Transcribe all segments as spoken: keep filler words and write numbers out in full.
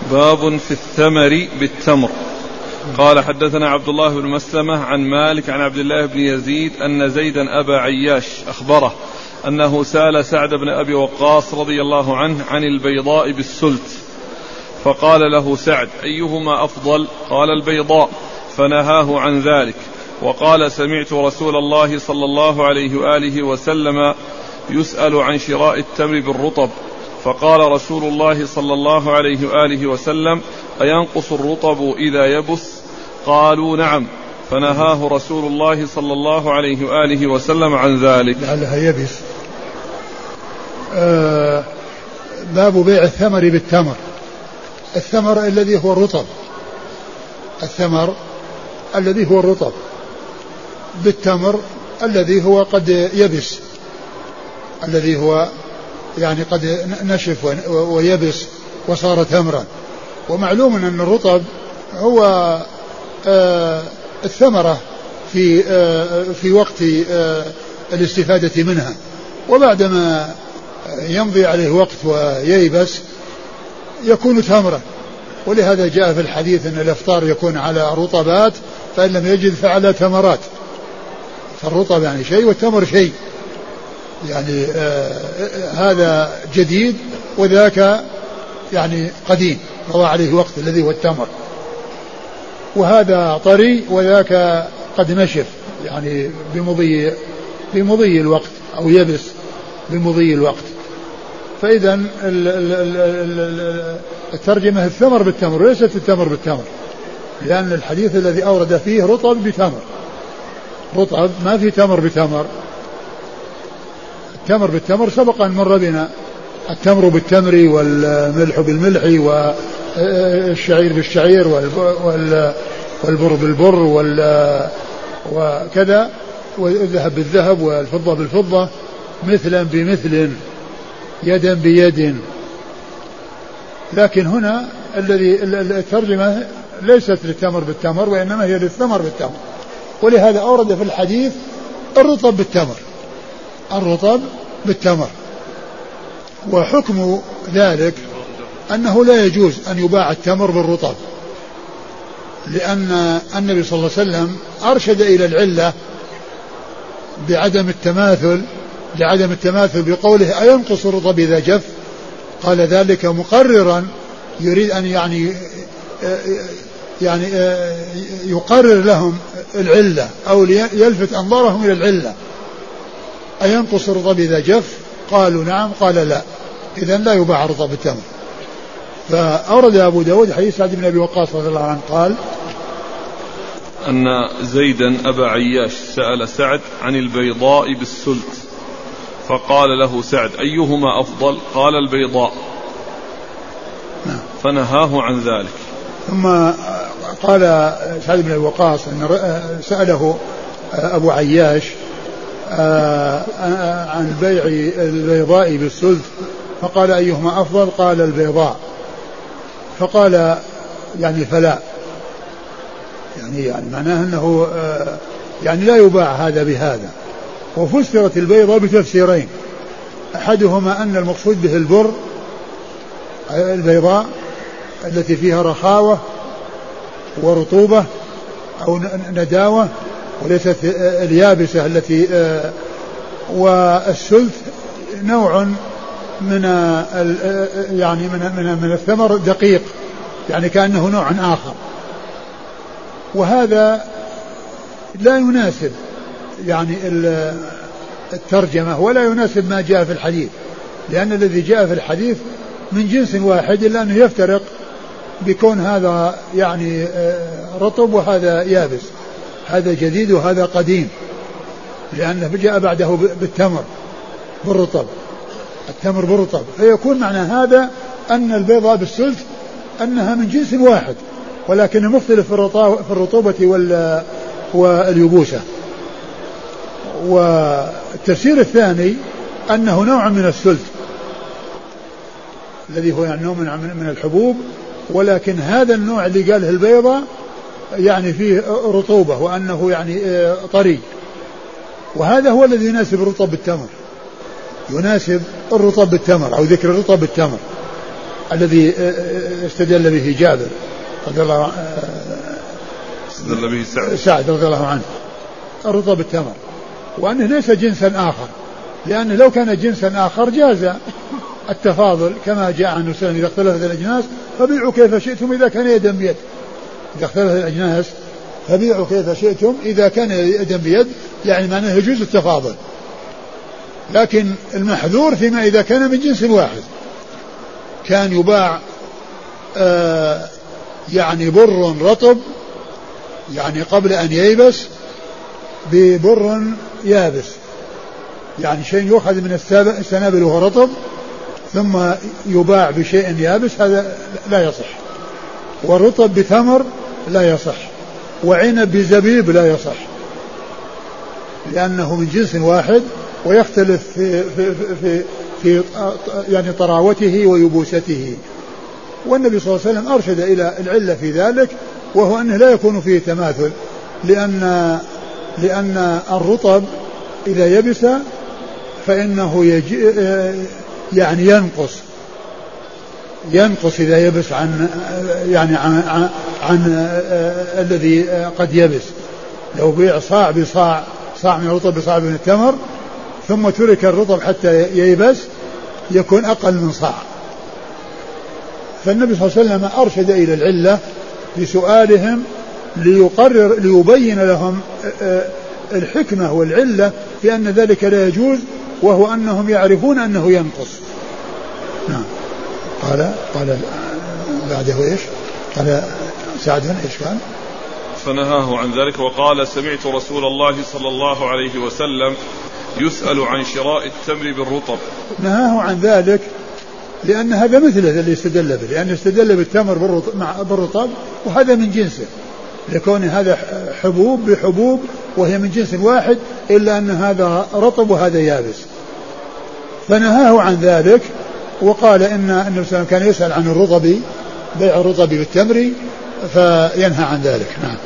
باب في الثمر بالتمر. قال حدثنا عبد الله بن مسلمة عن مالك عن عبد الله بن يزيد أن زيدا أبا عياش أخبره أنه سأل سعد بن أبي وقاص رضي الله عنه عن البيضاء بالسلت، فقال له سعد: أيهما أفضل؟ قال: البيضاء، فنهاه عن ذلك. وقال: سمعت رسول الله صلى الله عليه وآله وسلم يسأل عن شراء التمر بالرطب، فقال رسول الله صلى الله عليه وآله وسلم: أينقص الرطب إذا يبس؟ قالوا: نعم، فنهاه رسول الله صلى الله عليه وآله وسلم عن ذلك. لعلها يبس. آه باب بيع الثمر بالتمر. الثمر الذي هو الرطب، الثمر الذي هو الرطب بالتمر الذي هو قد يبس، الذي هو يعني قد نشف ويبس وصار تمرا. ومعلوم أن الرطب هو آه الثمرة في آه في وقت آه الاستفادة منها، وبعدما يمضي عليه وقت وييبس يكون تمرا. ولهذا جاء في الحديث أن الإفطار يكون على رطبات، فإن لم يجد فعلى تمرات. فالرطب يعني شيء والتمر شيء، يعني آه هذا جديد وذاك يعني قديم مضى عليه وقت الذي هو التمر، وهذا طري وذاك قد نشف يعني بمضي بمضي الوقت أو يبس بمضي الوقت. فإذا الترجمة الثمر بالتمر وليست التمر بالتمر، لأن الحديث الذي أورد فيه رطب بتمر، رطب ما في تمر بتمر. التمر بالتمر سبق أن مر بنا، التمر بالتمر والملح بالملح والشعير بالشعير والبر بالبر وكذا، والذهب بالذهب والفضة بالفضة، مثلا بمثل، يدا بيد. لكن هنا الذي الترجمة ليست للتمر بالتمر وإنما هي للثمر بالتمر، ولهذا أورد في الحديث الرطب بالتمر، الرطب بالتمر. وحكم ذلك أنه لا يجوز أن يباع التمر بالرطب، لأن النبي صلى الله عليه وسلم أرشد إلى العلة بعدم التماثل، لعدم التماثل بقوله: أينقص الرطب إذا جف؟ قال ذلك مقررا، يريد أن يعني يعني يقرر لهم العلة أو يلفت أنظارهم إلى العلة. أينقص الرطب إذا جف؟ قالوا: نعم. قال: لا، إذن لا يباع الرطب بالتمر. فأورد أبو داود حديث سعد بن أبي وقاص رضي الله عنه قال أن زيدا أبا عياش سأل سعد عن البيضاء بالسلت، فقال له سعد: أيهما أفضل؟ قال: البيضاء، فنهاه عن ذلك. ثم قال سعد بن أبي وقاص أن سأله أبو عياش عن بيع البيضاء بالسلت، فقال: أيهما أفضل؟ قال: البيضاء. فقال: يعني فلا، يعني يعني معناه أنه يعني لا يباع هذا بهذا. وفسرت البيضاء بتفسيرين، أحدهما أن المقصود به البر، البيضاء التي فيها رخاوة ورطوبة أو نداوة وليست اليابسة التي، والسلت نوع من يعني من من من الثمر دقيق، يعني كأنه نوع آخر. وهذا لا يناسب يعني الترجمة ولا يناسب ما جاء في الحديث، لأن الذي جاء في الحديث من جنس واحد، إلا أنه يفترق بكون هذا يعني رطب وهذا يابس، هذا جديد وهذا قديم، لأنه جاء بعده بالتمر بالرطب، التمر بالرطب، فيكون معنى هذا أن البيضاء بالسلت أنها من جنس واحد، ولكن مختلف في الرطوبة واليبوسة. والتفسير الثاني أنه نوع من السلت الذي هو يعني نوع من الحبوب، ولكن هذا النوع اللي قاله البيضة يعني فيه رطوبة وأنه يعني طري، وهذا هو الذي يناسب الرطب بالتمر، يناسب الرطب بالتمر أو ذكر الرطب بالتمر. الذي استدل به جابر رضي الله استدل به سعد سعد رضي الله عنه الرطب بالتمر، وأنه ليس جنسا آخر، لأنه لو كان جنسا آخر جاز التفاضل كما جاء عن الرسول إذا اختلفت الأجناس فبيعوا كيف شئتم إذا كان يدا بيد. إذا اختلفت الأجناس فبيعوا كيف شئتم إذا كان يدا بيد، يعني معناه يجوز التفاضل. لكن المحذور فيما إذا كان من جنس واحد، كان يباع آه يعني بر رطب يعني قبل أن ييبس ببر يابس، يعني شيء يؤخذ من السنابل وهو رطب ثم يباع بشيء يابس، هذا لا يصح. والرطب بثمر لا يصح، وعنب بزبيب لا يصح، لأنه من جنس واحد ويختلف في, في, في, في يعني طراوته ويبوسته. والنبي صلى الله عليه وسلم أرشد إلى العلة في ذلك، وهو أنه لا يكون فيه تماثل، لأن لأن الرطب إذا يبس فإنه يجي يعني ينقص ينقص إذا يبس عن يعني عن, عن, عن الذي قد يبس. لو بيع صاع بصاع صاع من الرطب بصاع من التمر ثم ترك الرطب حتى ييبس يكون أقل من صاع. فالنبي صلى الله عليه وسلم أرشد إلى العلة بسؤالهم ليقرر ليبين لهم الحكمة والعلة في أن ذلك لا يجوز، وهو أنهم يعرفون أنه ينقص. نعم. قال قال بعده إيش؟ قال سعد إيش قال؟ فنهاه عن ذلك وقال سمعت رسول الله صلى الله عليه وسلم يسأل عن شراء التمر بالرطب. نهاه عن ذلك لأن هذا مثله اللي استدل به، لأن استدل بالتمر بالرطب وهذا من جنسه، لكون هذا حبوب بحبوب وهي من جنس واحد، إلا أن هذا رطب وهذا يابس. فنهاه عن ذلك وقال إن النبي صلى الله عليه وسلم كان يسأل عن الرطب، بيع الرطب بالتمر، فينهى عن ذلك. نعم.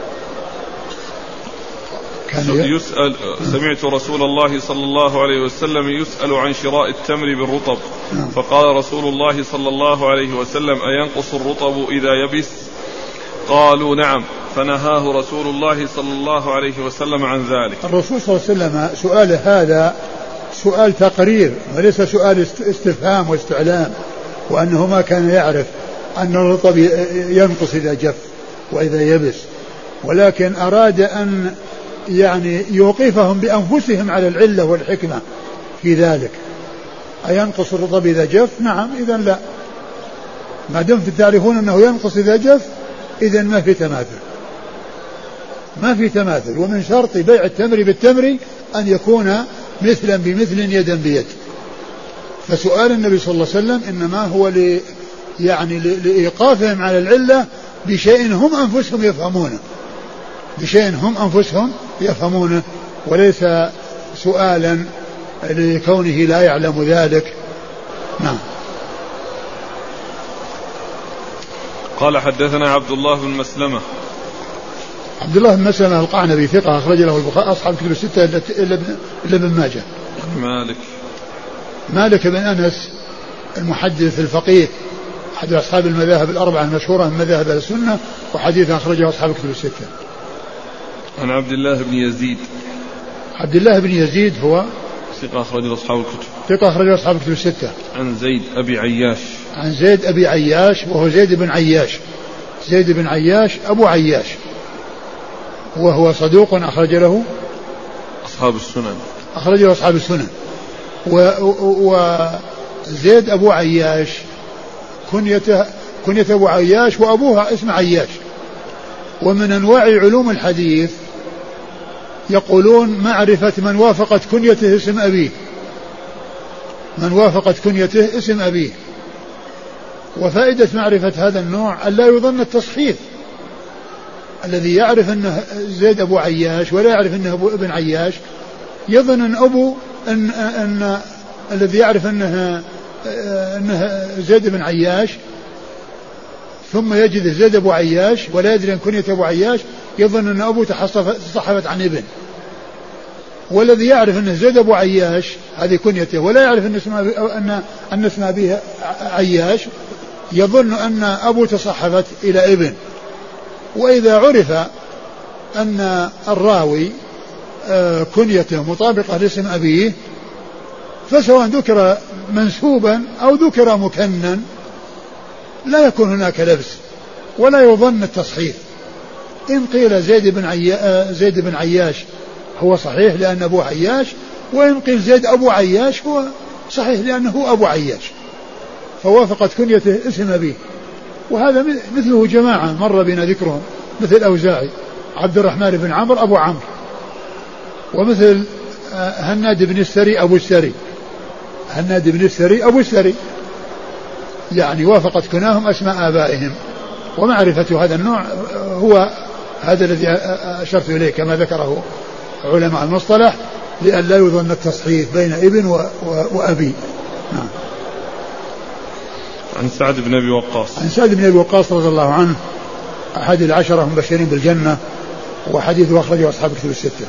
يسأل سمعت رسول الله صلى الله عليه وسلم يسأل عن شراء التمر بالرطب، فقال رسول الله صلى الله عليه وسلم أينقص الرطب إذا يبس؟ قالوا نعم، فنهاه رسول الله صلى الله عليه وسلم عن ذلك. الرسول صلى الله عليه وسلم سؤال هذا سؤال تقرير وليس سؤال استفهام واستعلام، وأنه ما كان يعرف أن الرطب ينقص إذا جف وإذا يبس، ولكن أراد أن يعني يوقفهم بأنفسهم على العلة والحكمة في ذلك. أينقص الرطب إذا جف؟ نعم، إذا لا، ما دمتم تعرفون أنه ينقص إذا جف إذا ما في تماثل، ما في تماثل. ومن شرط بيع التمر بالتمر أن يكون مثلا بمثل يدا بيد. فسؤال النبي صلى الله عليه وسلم إنما هو لي يعني لإيقافهم على العلة بشيء هم أنفسهم يفهمونه، بشيء هم أنفسهم يفهمونه، وليس سؤالا لكونه لا يعلم ذلك. نعم. قال حدثنا عبد الله بن مسلمة. عبد الله بن مسلمة القعنبي ثقة أخرج له البخاري أصحاب الكتب الستة إلا ابن ماجه. مالك مالك بن أنس المحدث الفقيه أحد أصحاب المذاهب الأربعة المشهورة من مذاهب السنة، وحديث أخرجه أصحاب الكتب الستة. عن عبد الله بن يزيد. عبد الله بن يزيد هو ثقة أخرجه أصحاب الكتب. ثقة أخرجه أصحاب الكتب الستة. عن زيد أبي عياش. عن زيد أبي عياش وهو زيد بن عياش، زيد بن عياش أبو عياش، وهو صدوق أخرج له أصحاب السنن. أخرج له أصحاب السنن. وزيد أبو عياش كنيته كنية أبو عياش وأبوها اسم عياش. ومن أنواع علوم الحديث يقولون معرفة من وافقت كنيته اسم أبيه، من وافقت كنيته اسم أبيه. وفائدة معرفة هذا النوع ألا يظن التصحيف، الذي يعرف أنه زيد أبو عياش ولا يعرف أنه أبو ابن عياش يظن أن أبو أن, أن الذي يعرف أنه, أنه زيد بن عياش ثم يجد زيد أبو عياش ولا يدري أن كنية أبو عياش يظن أن أبو تصحفت عن ابن. والذي يعرف أنه زيد أبو عياش هذه كنيته ولا يعرف أن اسم أن أن اسم أبيه عياش يظن أن أبو تصحفت إلى ابن. وإذا عرف أن الراوي كنيته مطابقة لاسم أبيه فسواء ذكر منسوبا أو ذكر مكنن لا يكون هناك لبس ولا يظن التصحيف. إن قيل زيد بن, عيا زيد بن عياش هو صحيح لأن أبو عياش، وإن قيل زيد أبو عياش هو صحيح لأنه أبو عياش، فوافقت كنيته اسم أبيه. وهذا مثله جماعة مر بنا ذكرهم مثل أوزاعي عبد الرحمن بن عمرو أبو عمرو، ومثل هناد بن السري أبو السري هناد بن السري أبو السري، يعني وافقت كناهم أسماء آبائهم. ومعرفة هذا النوع هو هذا الذي أشرت إليه كما ذكره علماء المصطلح لأن لا يظن التصحيف بين ابن وأبي. نعم. عن سعد بن أبي وقاص عن سعد بن أبي وقاص رضي الله عنه أحد العشرة المبشرين بالجنة، وحديث أخرجه أصحاب الكتب الستة.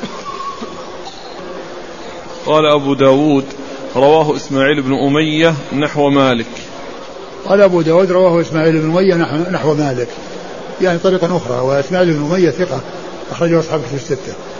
قال أبو داود رواه إسماعيل بن أمية نحو مالك. قال أبو داود رواه إسماعيل بن أمية نحو مالك، يعني طريقة أخرى، وإسماعيل بن أمية ثقة أخرجه أصحاب الكتب الستة.